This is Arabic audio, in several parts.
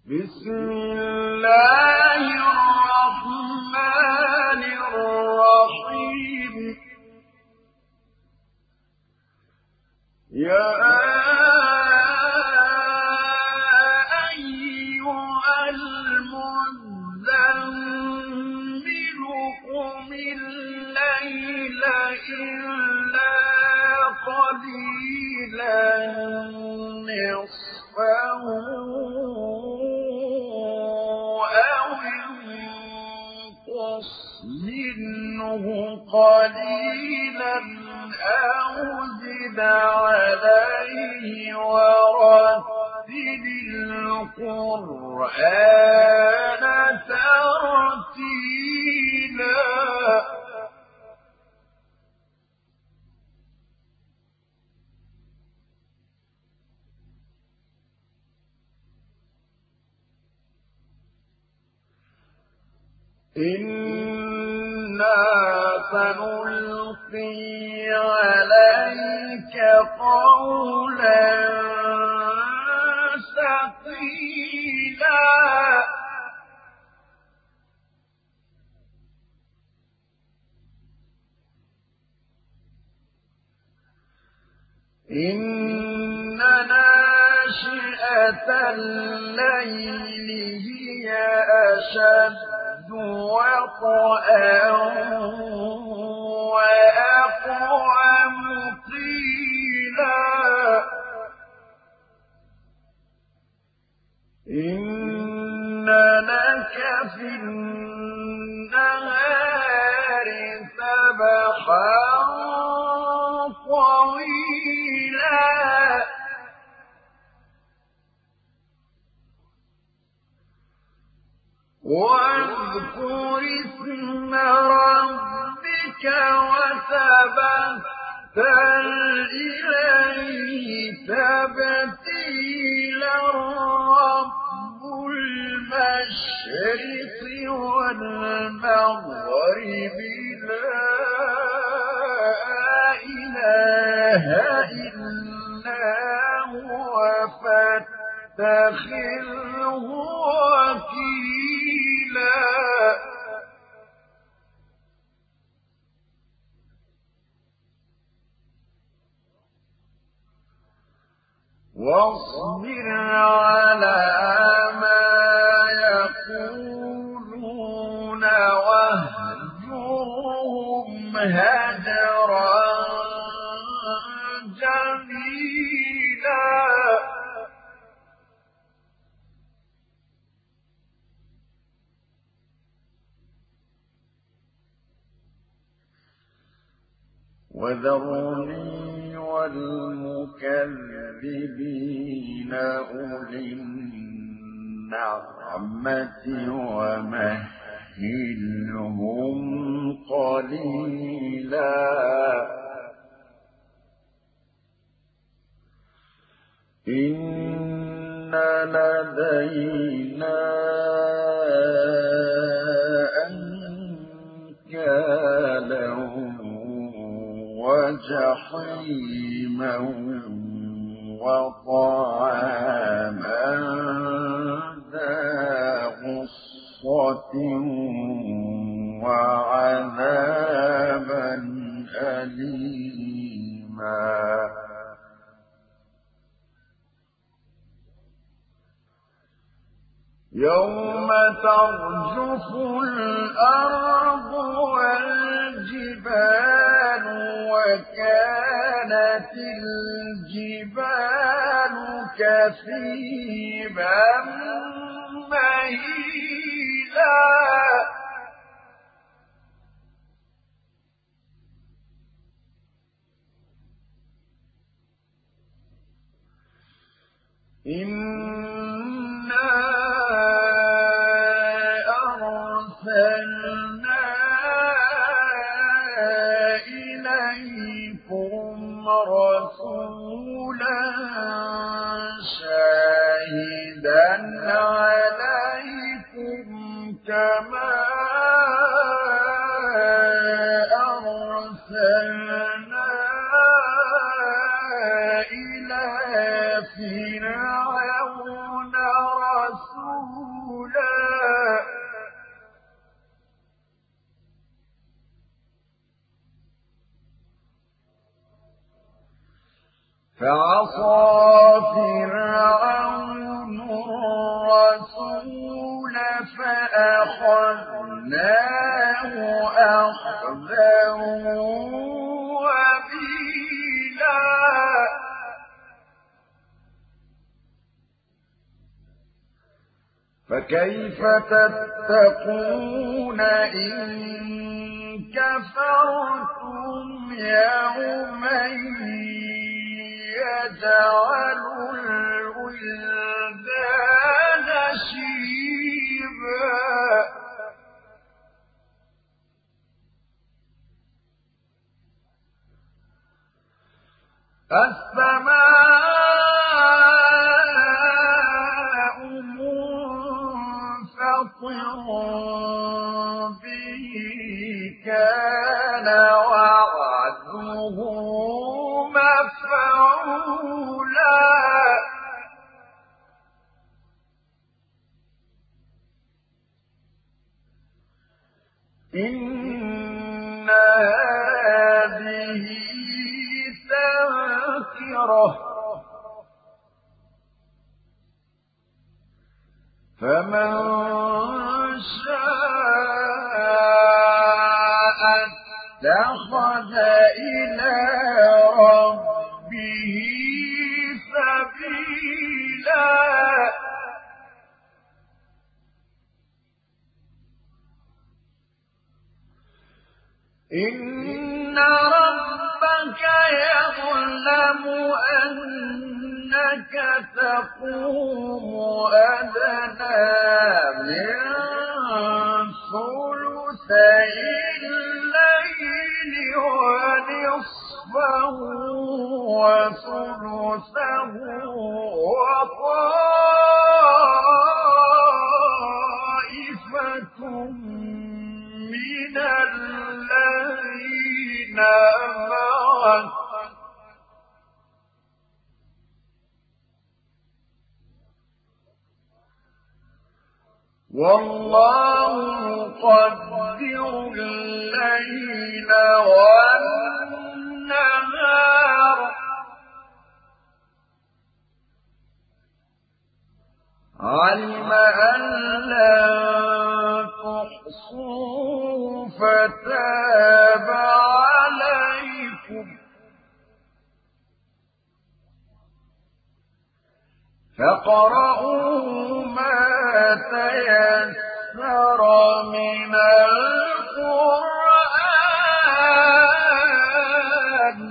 بسم الله الرحمن الرحيم يا أيها المزمل قم الليل إلا قليلا نصفه أو انقص منه قليلا أو زد عليه ورتل القرآن ترتيلا إنا سنلقي عليك قولا ثقيلا إن ناشئة الليل هي أشد وطئا وأقوم قيلا إن لك في النهار سبحا طويلا واذكر اسم ربك وتبتل إليه تبتيلا رب المشرق والمغرب لا إله إلا هو فاتخذه وكيلا واصبر على ما يقولون واهجرهم هجرا جميلا وذرني والمكذبين أولي النعمة ومهلهم قليلا إن لدينا أنكالا وجحيما وطعاما ذا غصة وعذابا أليما يوم ترجف الأرض والجبال وكانت الجبال كثيبا مهيلا إنا أرسلنا إليكم رسولا شاهدا عليكم كما أرسلنا إلى فرعون رسولا فعصى فرعون الرسول فأخذناه أخذا وبيلا فكيف تتقون إن كفرتم يوما يجعل الولدان شيبا السماء منفطر به كان وعده مفعولا إن هذه تذكرة فمن شاء اتخذ إلى ربه سبيلا إن ربك يعلم أنك تقوم أدنى من ثلثي الليل ونصفه وثلثه وطائفة من الذين معك والله يقدر الليل والنهار علم أن لن تحصوا فتاب عليكم فاقرؤوا ما تيسر من القرآن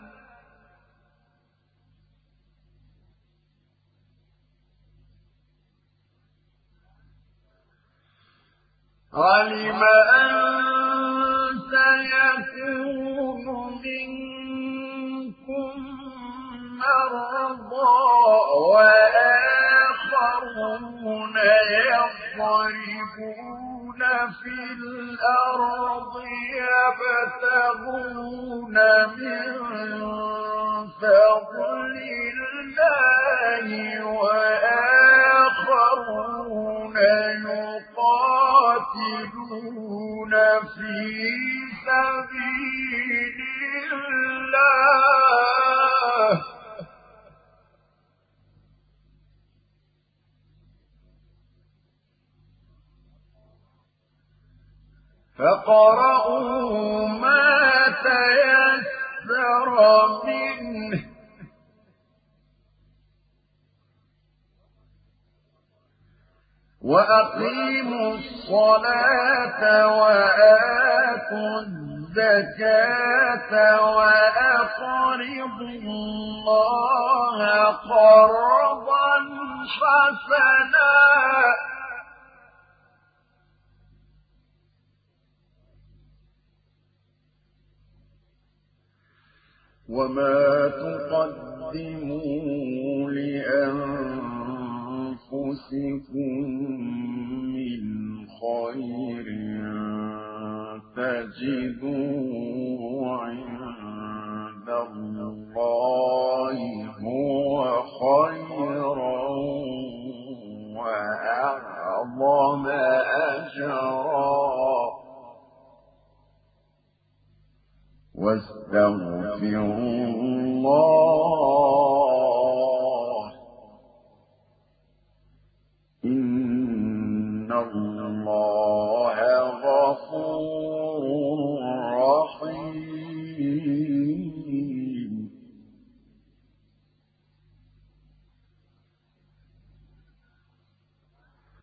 علم أن سيكون منكم مرضى وآخرون يضربون في الأرض يبتغون من فضل الله وآخرون يقاتلون في سبيل الله فاقرؤوا ما تيسر منه وأقيموا الصلاة وآتوا الزكاة وأقرضوا الله قرضا حسنا وما تقدموا لأنفسكم من خير تجدوه عند الله هو خيرا وأعظم أجرا واستغفروا الله اللَّهَ